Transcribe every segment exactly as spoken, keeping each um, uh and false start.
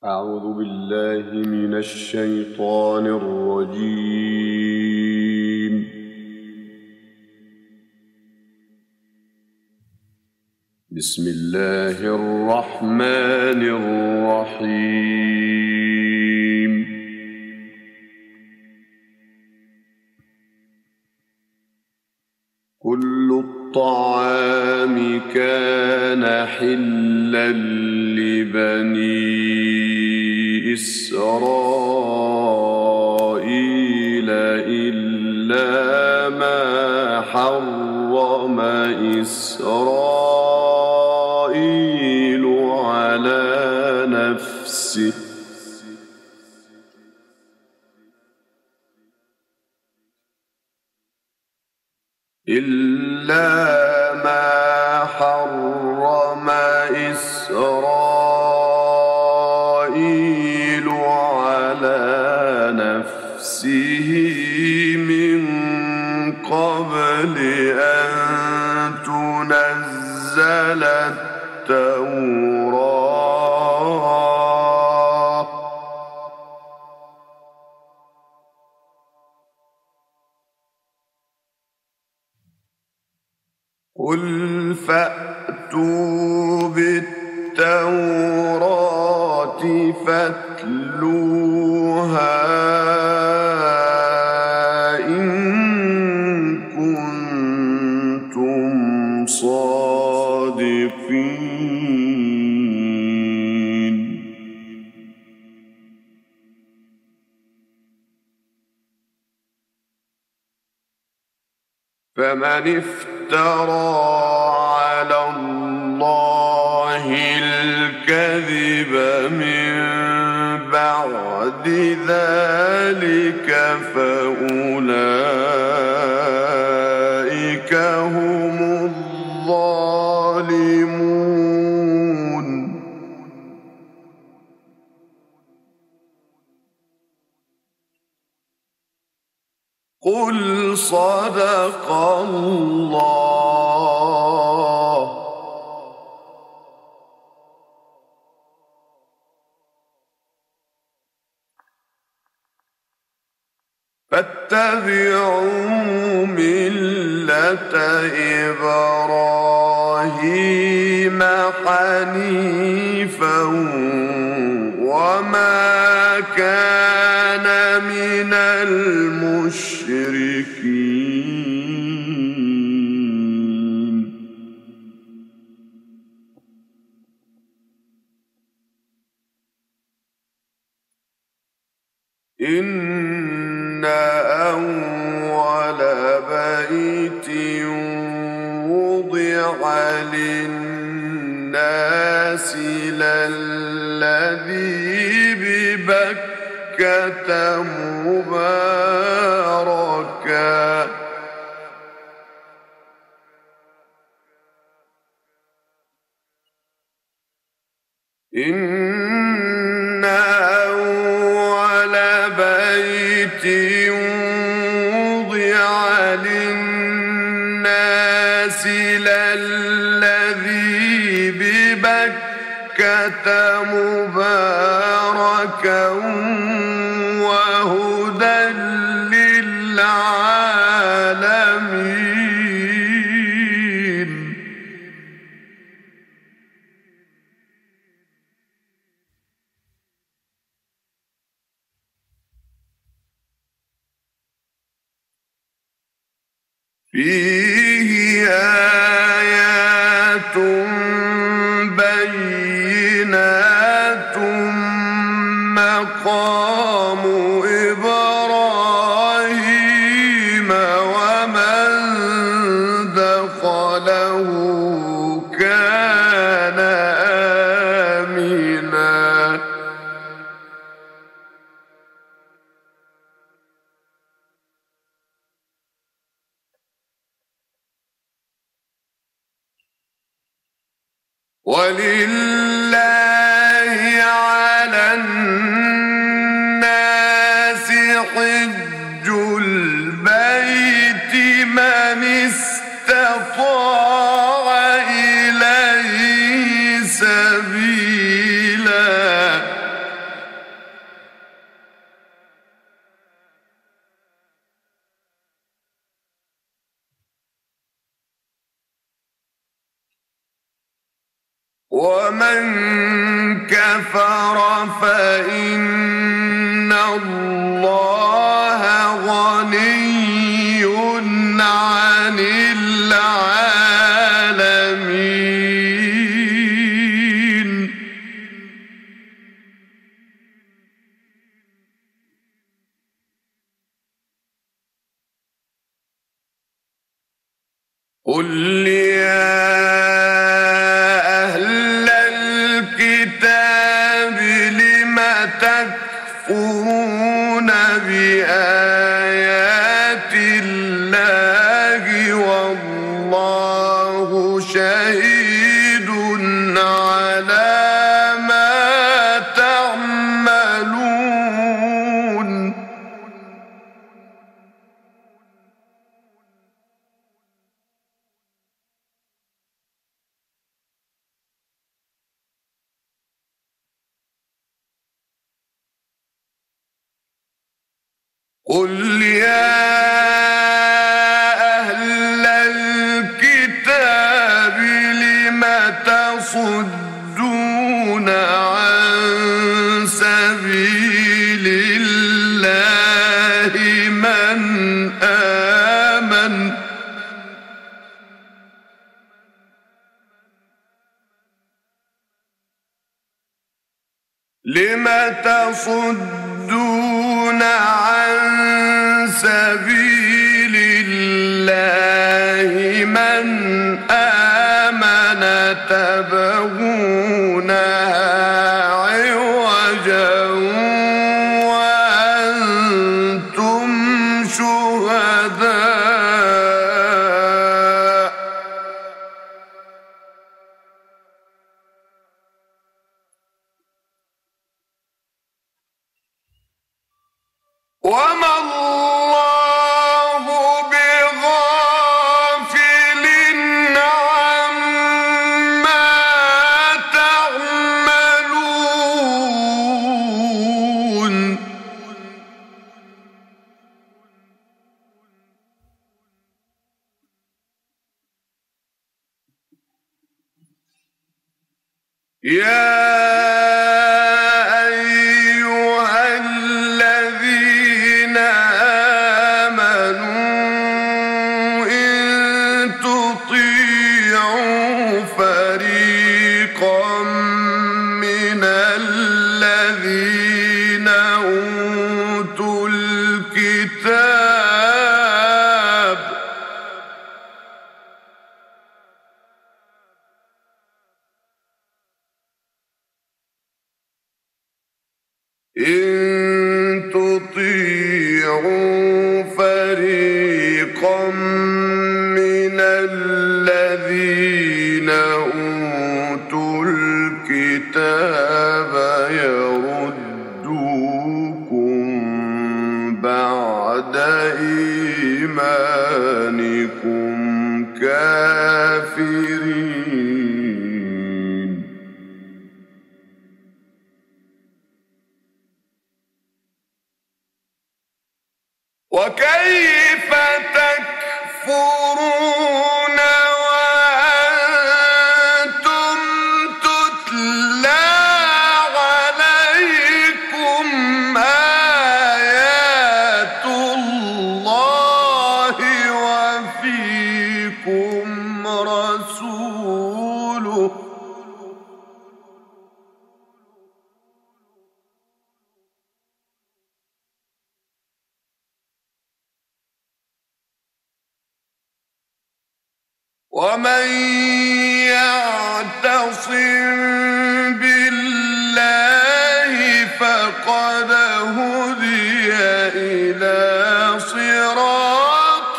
أعوذ بالله من الشيطان الرجيم. بسم الله الرحمن الرحيم. كل الطعام كان حلا لبني إسرائيل إلا ما حرم إسرائيل على نفسه إلا ما حرم إسرائيل على نفسه من قبل أن تنزل التوراة قل فأتوا بالتوراة فاتلوها إن كنتم صادقين. فمن افترى على الله الكذب من بعد ذلك فأولئك هم الظالمون. قل صدق الله. فاتبعوا ملة إبراهيم حنيفا وما كان من المشركين. إن أول بيت وضع للناس للذي ببكة مباركا إن أول بيت وضع للناس للذي ببكة مباركا وهدى للعالمين. فيه آيات بينات مقام إبراهيم ومن دخله كان آمنا. ولله على الناس حج البيت من استطاع إليه سبيلا ومن كفر فإن الله غني عن العالمين. قل يا أهل الكتاب لم تكفرون بآيات الله والله شهيد على ما تعملون. قل يا أهل الكتاب لم تصدون عن سبيل الله من آمن لم تصدون عن سبيل الله من آمن تبغونها عوجا وأنتم شهداء. وما الله بغافل عما تعملون. يا إن تطيعوا فريقا من الذين أوتوا الكتاب يردوكم بعد إيمانكم كافرين. وكيف تكفرون وأنتم تتلى عليكم آيات الله وفيكم رسوله ومن يعتصم بالله فقد هدي إلى صراط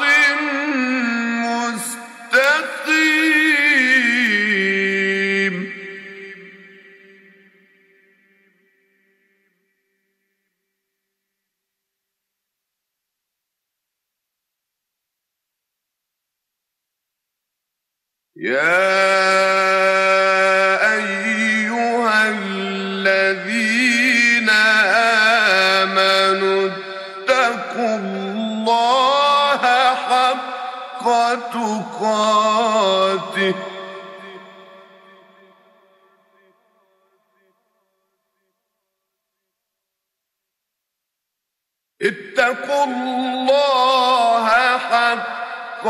مستقيم. يا أيها الذين آمنوا اتقوا الله حق تقاته اتقوا الله حق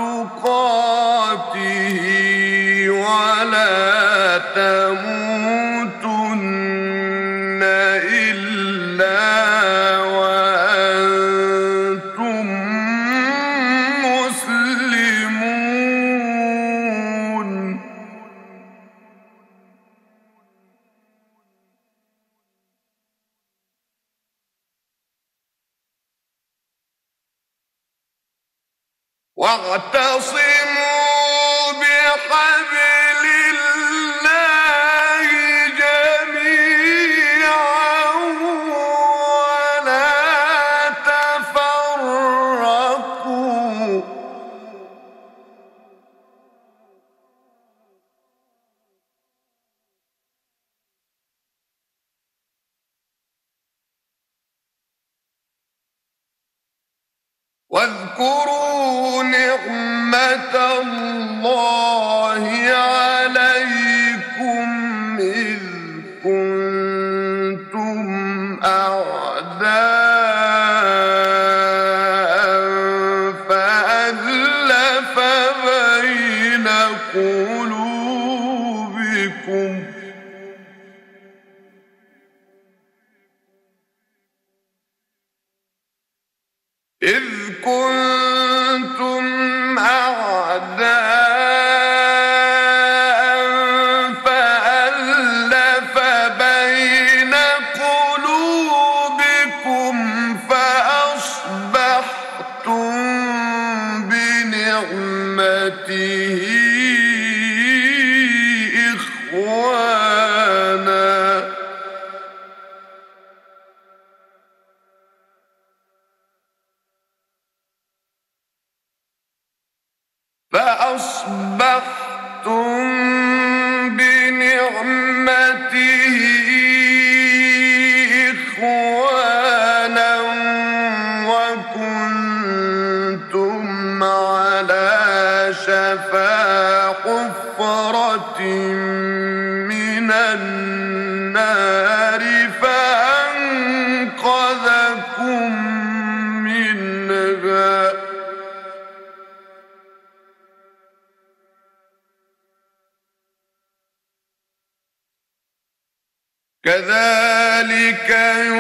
تقاته ولا تموتن إلا وأنتم مسلمون. واعتصموا بحبل الله جميعا ولا تفرقوا. واذكروا نعمة الله عليكم إذ كنتم أعداء فألف بين قلوبكم إذ كنتم أعداء فألف بين قلوبكم فأصبحتم بنعمته إخوانا فأصبحتم بنعمته إخوانا وكنتم على شفا حفرة من النار فأنقذكم منها. كذلك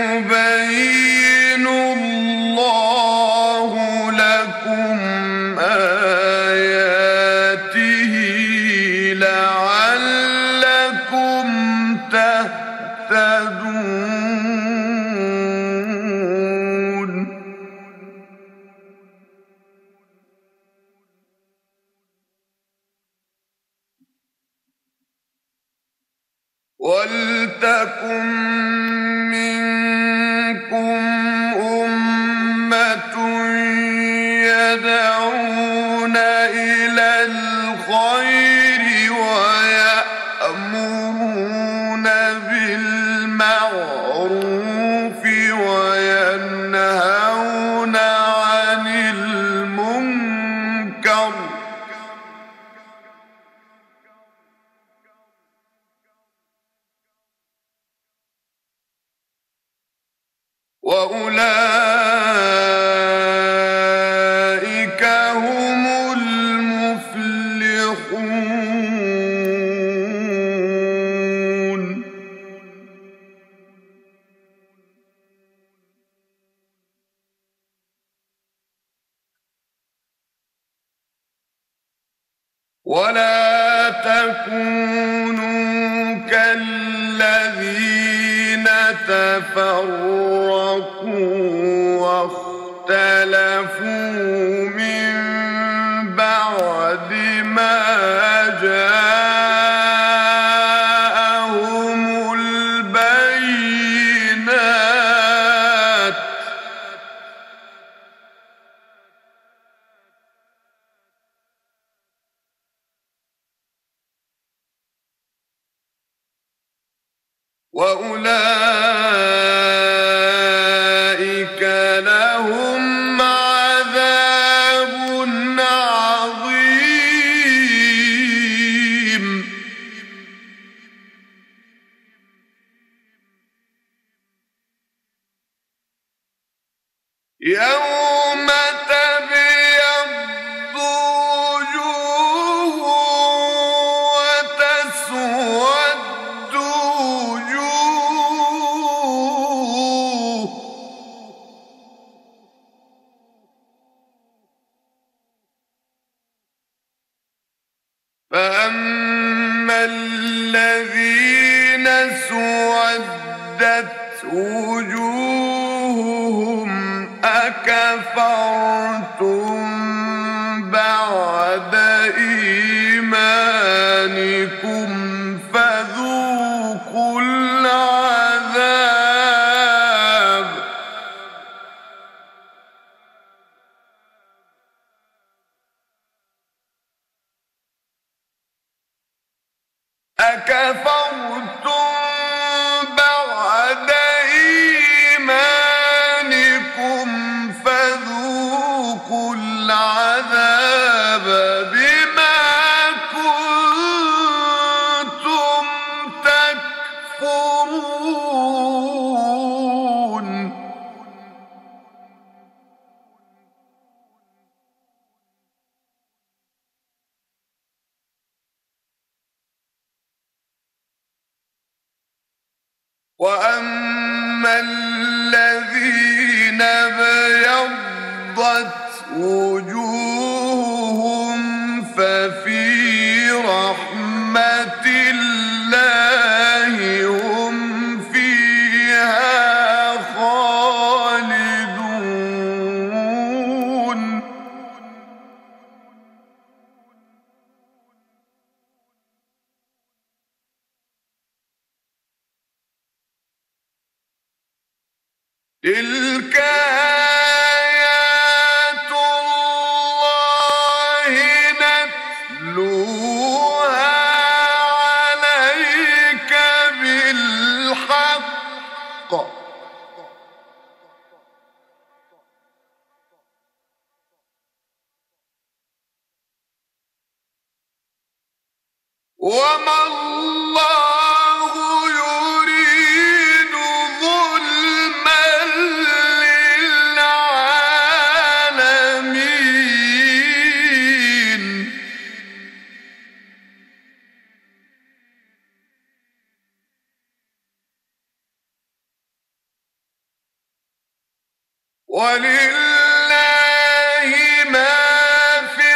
يبين الله لكم آياته لعلكم تهتدون. ولتكن منكم أمة يدعون إلى الخير ويأمرون بالمعروف وينهون عن المنكر وأولئك هم المفلحون. ولا تكونوا كالذين تفرقوا واختلفوا من بعد ما جاءهم البينات وأولئك لهم يوم تبيض وجوه وتسود وجوه فأما الذين اسودت وجوههم أكفرتم بعد إيمانكم فذوقوا العذاب أكفرتم بعد إيمانكم فذوقوا العذاب بما كنتم تكفرون وأما الذين ابيضت وجوههم ففي رحمة الله هم فيها خالدون تلك آيات الله نتلوها عليك بالحق وما الله يريد ظلما للعالمين ولله ما في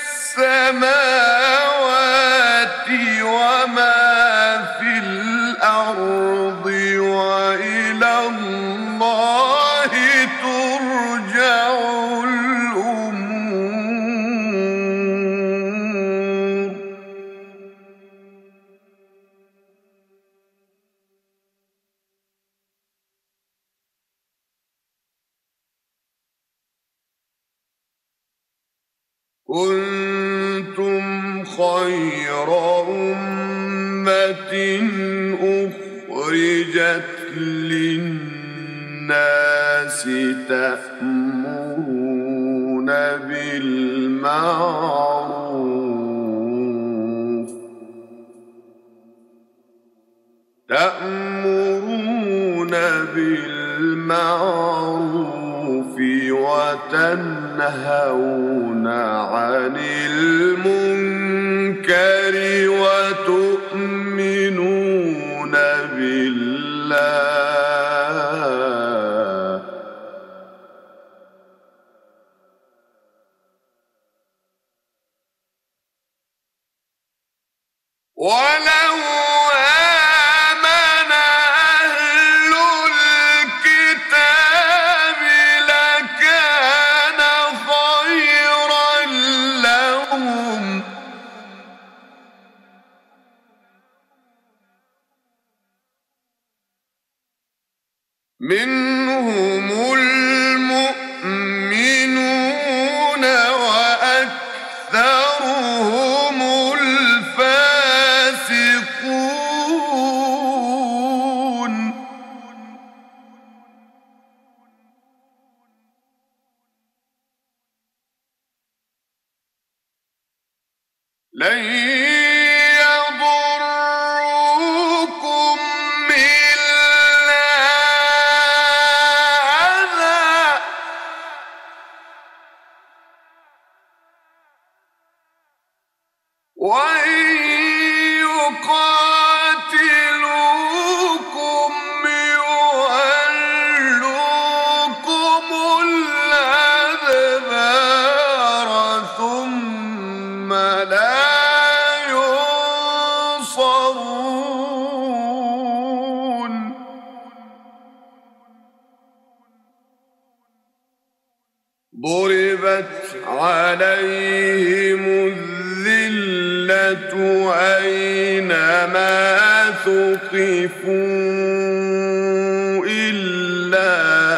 السماوات وما في الأرض وإلى الله ترجع الأمور كنتم خير أمة أخرجت للناس تأمرون بالمعروف تأمرون بالمعروف وتنهون عن المنكر وتؤمنون بالله ولو آمن أهل الكتاب لكان خيرا لهم منهم المؤمنون وأكثرهم الفاسقون لن يضروكم إلا أذى ضربت عليهم الذلة أينما ثقفوا إلا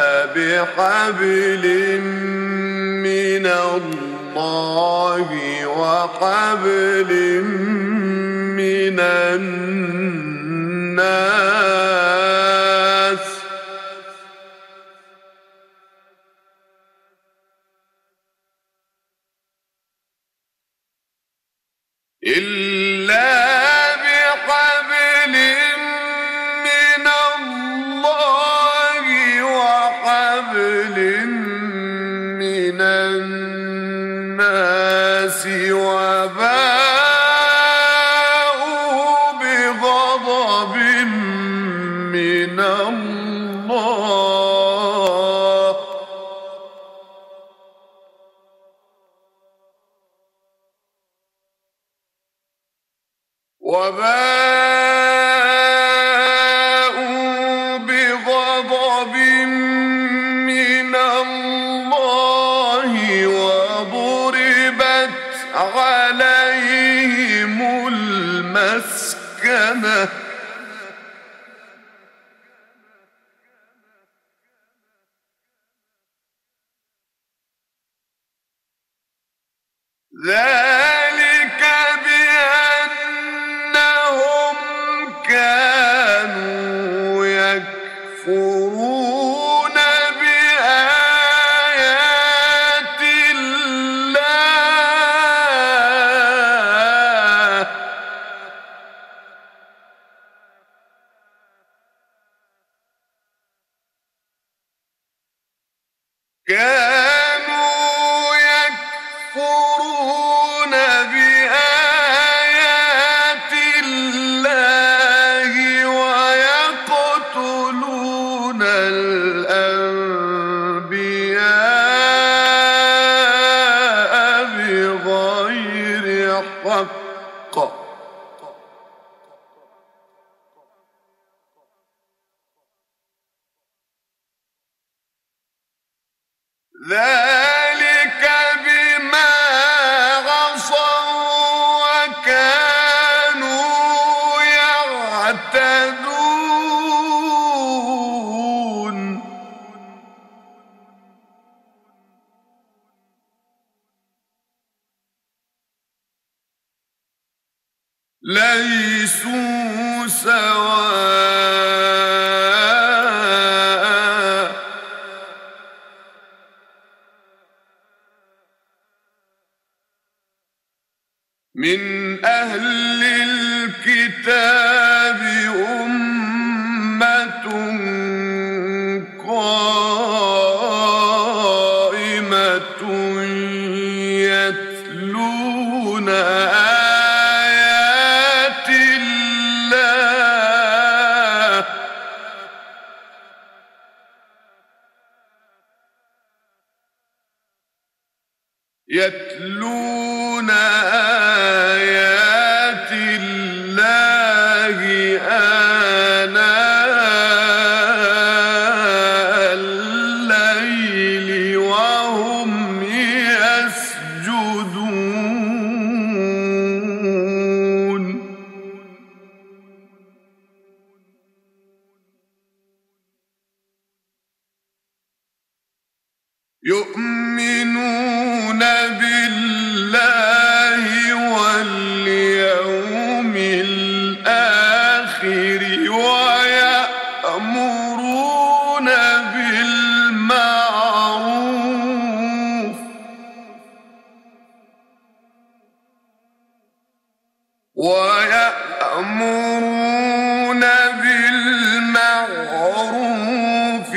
بحبل من الله وحبل من الناس إلا بحبل من الله وحبل من الناس وباءوا بغضب من الله وباءوا بغضب من الله وضربت عليهم المسكنة ذلك بأنهم كانوا يكفرون بآيات الله كانوا يكفرون بآيات الله ويقتلون الأنبياء بغير حق ذلك بما عصوا وكانوا يعتدون ليسوا سواء من أهل الكتاب أمة قائمة يتلون آيات الله يتلون آيات الله آناء الليل وهم يسجدون يؤمنون بالله واليوم الآخر ويأمرون بالمعروف ويأمرون بالمعروف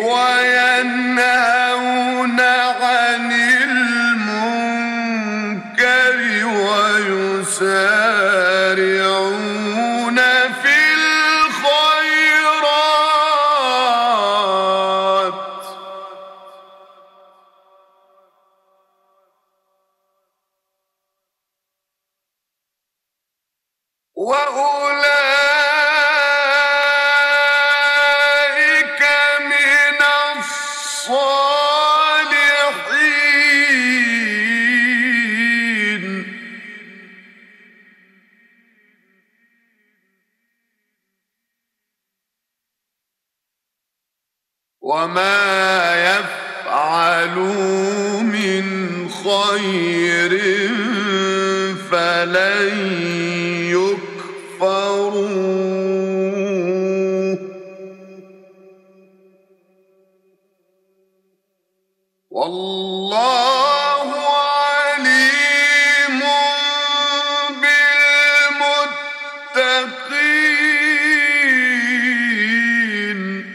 وينهون عن المنكر ويسارعون في الخيرات وأولئك من وما يفعلوا من خير فلن يكفروه والله عليم بالمتقين.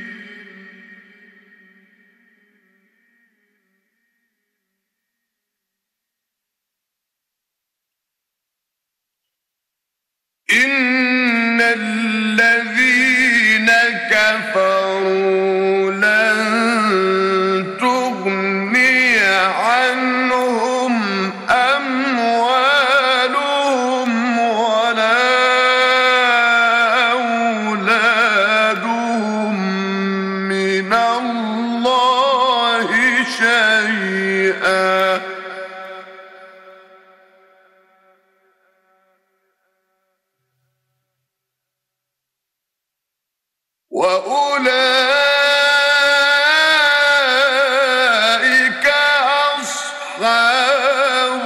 إن الذين كفروا لن تغني عنهم أموالهم ولا أولادهم من الله شيئا وأولئك أصحاب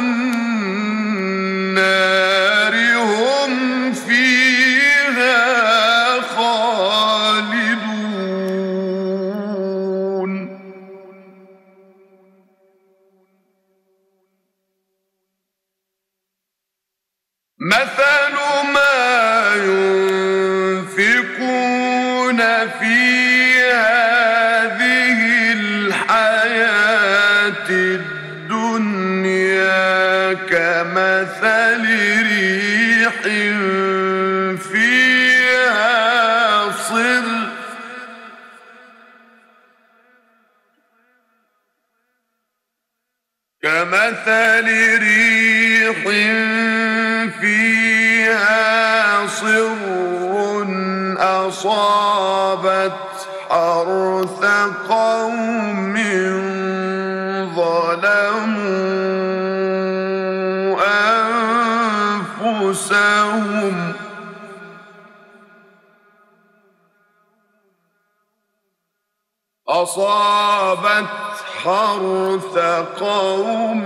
النار هم فيها خالدون. مثل ما ينفقون في هذه الحياة الدنيا كمثل ريح فيها صر كمثل ريح فيها صر أصابت حرث قوم ظلموا أنفسهم أصابت حرث قوم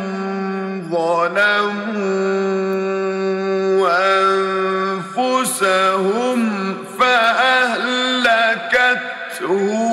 ظلموا أنفسهم فأهلكته